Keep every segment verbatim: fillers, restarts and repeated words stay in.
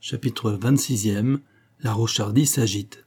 Chapitre vingt-sixième. La Rochardie s'agite.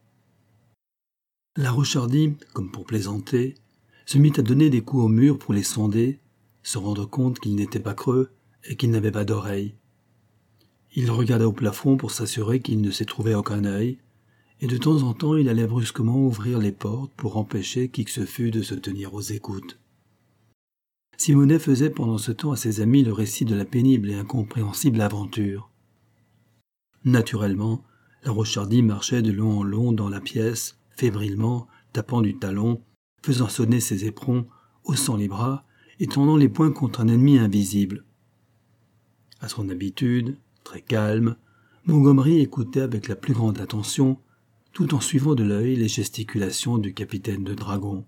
La Rochardie, comme pour plaisanter, se mit à donner des coups au mur pour les sonder, se rendre compte qu'ils n'étaient pas creux et qu'ils n'avaient pas d'oreilles. Il regarda au plafond pour s'assurer qu'il ne s'y trouvait aucun œil, et de temps en temps il allait brusquement ouvrir les portes pour empêcher qui que ce fût de se tenir aux écoutes. Simonet faisait pendant ce temps à ses amis le récit de la pénible et incompréhensible aventure. Naturellement, la Rochardie marchait de long en long dans la pièce, fébrilement, tapant du talon, faisant sonner ses éperons, haussant les bras et tendant les poings contre un ennemi invisible. À son habitude, très calme, Montgomery écoutait avec la plus grande attention, tout en suivant de l'œil les gesticulations du capitaine de dragons.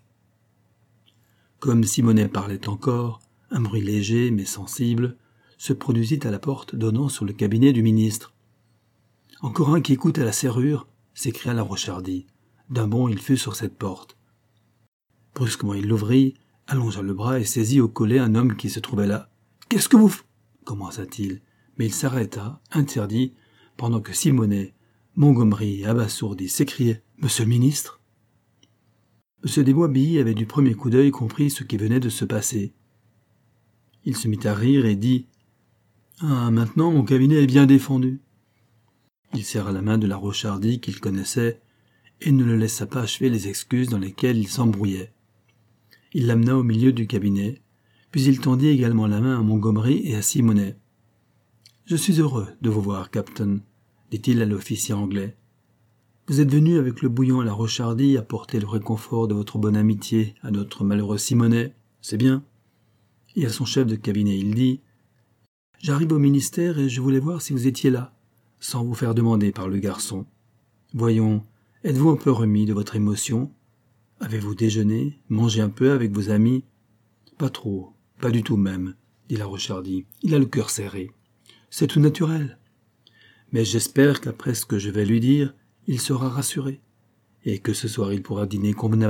Comme Simonet parlait encore, un bruit léger mais sensible se produisit à la porte donnant sur le cabinet du ministre. « Encore un qui écoute à la serrure !» s'écria la Rochardie. D'un bond, il fut sur cette porte. Brusquement, il l'ouvrit, allongea le bras et saisit au collet un homme qui se trouvait là. « Qu'est-ce que vous f... » commença-t-il, mais il s'arrêta, interdit, pendant que Simonet, Montgomery, abasourdi, s'écriait « Monsieur le ministre ?» M. Desbois-Billy avait du premier coup d'œil compris ce qui venait de se passer. Il se mit à rire et dit « Ah, maintenant mon cabinet est bien défendu. » Il serra la main de la Rochardie qu'il connaissait et ne le laissa pas achever les excuses dans lesquelles il s'embrouillait. Il l'amena au milieu du cabinet, puis il tendit également la main à Montgomery et à Simonet. « Je suis heureux de vous voir, Captain, » dit-il à l'officier anglais. « Vous êtes venu avec le bouillon à la Rochardie apporter le réconfort de votre bonne amitié à notre malheureux Simonet, c'est bien. » Et à son chef de cabinet, il dit « J'arrive au ministère et je voulais voir si vous étiez là, sans vous faire demander par le garçon. Voyons, êtes-vous un peu remis de votre émotion? Avez-vous déjeuné, mangé un peu avec vos amis? » « Pas trop, pas du tout même, » dit la Rochardie. « Il a le cœur serré. C'est tout naturel. Mais j'espère qu'après ce que je vais lui dire, il sera rassuré, et que ce soir il pourra dîner convenablement. »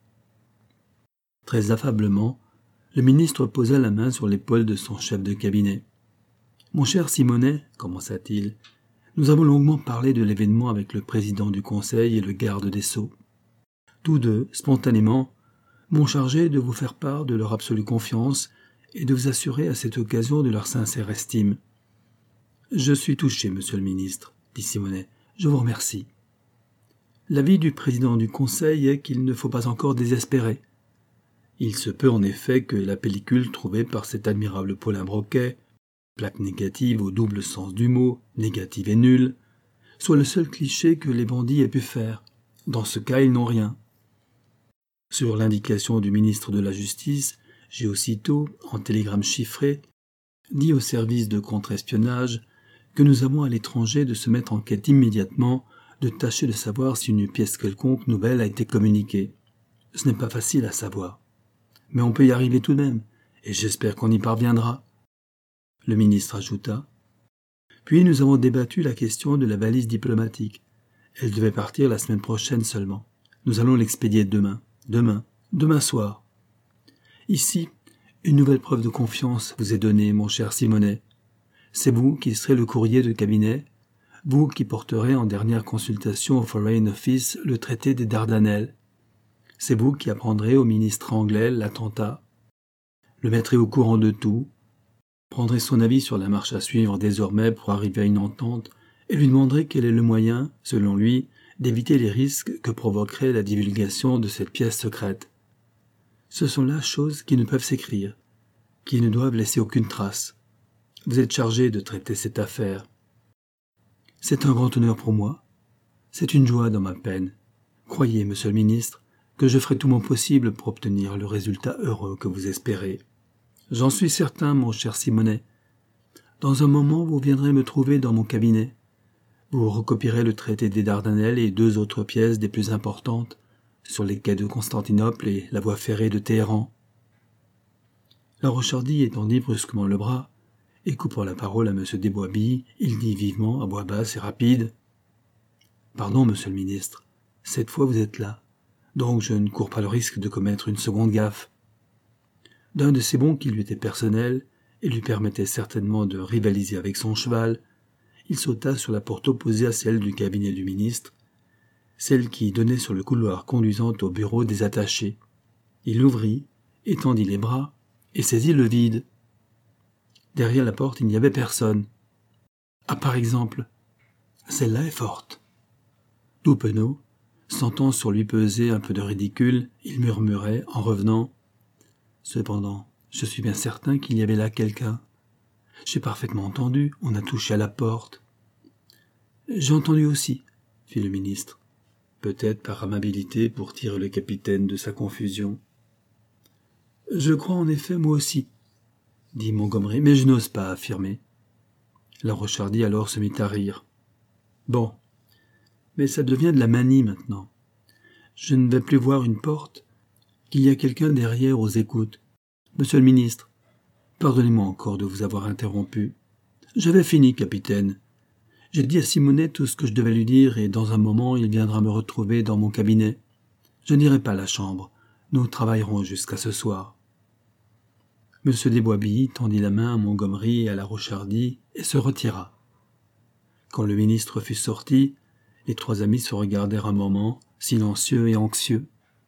Très affablement, le ministre posa la main sur l'épaule de son chef de cabinet. « Mon cher Simonet, commença-t-il, nous avons longuement parlé de l'événement avec le président du Conseil et le garde des Sceaux. Tous deux, spontanément, m'ont chargé de vous faire part de leur absolue confiance et de vous assurer à cette occasion de leur sincère estime. Je suis touché, monsieur le ministre, dit Simonet. Je vous remercie. L'avis du président du Conseil est qu'il ne faut pas encore désespérer. Il se peut en effet que la pellicule trouvée par cet admirable Paulin Broquet, plaque négative au double sens du mot, négative et nulle, soit le seul cliché que les bandits aient pu faire. Dans ce cas, ils n'ont rien. Sur l'indication du ministre de la Justice, j'ai aussitôt, en télégramme chiffré, dit au service de contre-espionnage que nous avons à l'étranger de se mettre en quête immédiatement, de tâcher de savoir si une pièce quelconque nouvelle a été communiquée. Ce n'est pas facile à savoir. Mais on peut y arriver tout de même, et j'espère qu'on y parviendra. Le ministre ajouta. Puis nous avons débattu la question de la valise diplomatique. Elle devait partir la semaine prochaine seulement. Nous allons l'expédier demain. Demain. Demain soir. Ici, une nouvelle preuve de confiance vous est donnée, mon cher Simonet. C'est vous qui serez le courrier de cabinet, vous qui porterez en dernière consultation au Foreign Office le traité des Dardanelles. C'est vous qui apprendrez au ministre anglais l'attentat, le mettrez au courant de tout, prendrez son avis sur la marche à suivre désormais pour arriver à une entente et lui demanderez quel est le moyen, selon lui, d'éviter les risques que provoquerait la divulgation de cette pièce secrète. Ce sont là choses qui ne peuvent s'écrire, qui ne doivent laisser aucune trace. Vous êtes chargé de traiter cette affaire. C'est un grand honneur pour moi. C'est une joie dans ma peine. Croyez, monsieur le ministre, que je ferai tout mon possible pour obtenir le résultat heureux que vous espérez. J'en suis certain, mon cher Simonet. Dans un moment, vous viendrez me trouver dans mon cabinet. Vous recopierez le traité des Dardanelles et deux autres pièces des plus importantes sur les quais de Constantinople et la voie ferrée de Téhéran. La Rochardie étendit brusquement le bras et coupant la parole à M. Desbois-Billy, il dit vivement, à voix basse et rapide « Pardon, monsieur le ministre, cette fois vous êtes là, donc je ne cours pas le risque de commettre une seconde gaffe. » D'un de ces bons qui lui était personnel et lui permettait certainement de rivaliser avec son cheval, Il sauta sur la porte opposée à celle du cabinet du ministre, celle qui donnait sur le couloir conduisant au bureau des attachés. Il l'ouvrit, étendit les bras et saisit le vide. Derrière la porte, il n'y avait personne. Ah, par exemple, celle-là est forte. Tout penaud, sentant sur lui peser un peu de ridicule, il murmurait en revenant. Cependant, je suis bien certain qu'il y avait là quelqu'un. J'ai parfaitement entendu, on a touché à la porte. J'ai entendu aussi, fit le ministre, peut-être par amabilité pour tirer le capitaine de sa confusion. Je crois en effet moi aussi, dit Montgomery, mais je n'ose pas affirmer. La Rochardy alors se mit à rire. Bon, mais ça devient de la manie maintenant. Je ne vais plus voir une porte, qu'il y a quelqu'un derrière aux écoutes. Monsieur le ministre, pardonnez-moi encore de vous avoir interrompu. J'avais fini, capitaine. J'ai dit à Simonet tout ce que je devais lui dire et dans un moment il viendra me retrouver dans mon cabinet. Je n'irai pas à la chambre. Nous travaillerons jusqu'à ce soir. Monsieur Desboisbilly tendit la main à Montgomery et à la Rochardy et se retira. Quand le ministre fut sorti, les trois amis se regardèrent un moment, silencieux et anxieux.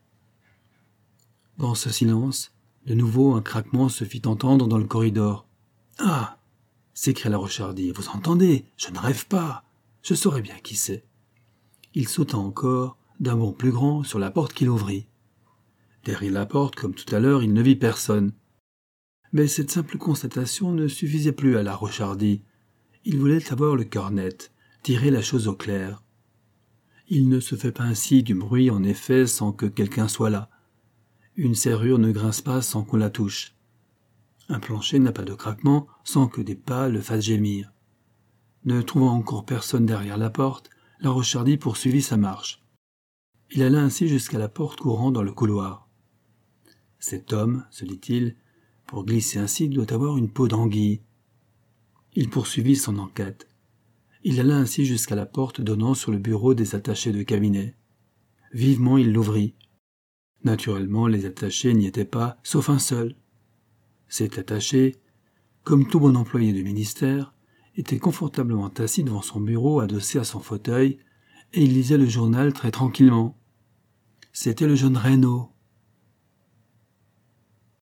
Dans ce silence, de nouveau un craquement se fit entendre dans le corridor. « Ah !» s'écria la Rochardy. « Vous entendez ? Je ne rêve pas. Je saurais bien qui c'est. » Il sauta encore, d'un bond plus grand, sur la porte qu'il ouvrit. Derrière la porte, comme tout à l'heure, il ne vit personne. Mais cette simple constatation ne suffisait plus à la Rochardy. Il voulait avoir le cœur net, tirer la chose au clair. Il ne se fait pas ainsi du bruit, en effet, sans que quelqu'un soit là. Une serrure ne grince pas sans qu'on la touche. Un plancher n'a pas de craquement sans que des pas le fassent gémir. Ne trouvant encore personne derrière la porte, la Rochardy poursuivit sa marche. Il alla ainsi jusqu'à la porte courant dans le couloir. Cet homme, se dit-il, pour glisser ainsi, doit avoir une peau d'anguille. Il poursuivit son enquête. Il alla ainsi jusqu'à la porte donnant sur le bureau des attachés de cabinet. Vivement il l'ouvrit. Naturellement, les attachés n'y étaient pas, sauf un seul. Cet attaché, comme tout bon employé du ministère, était confortablement assis devant son bureau adossé à son fauteuil, et il lisait le journal très tranquillement. C'était le jeune Reynaud.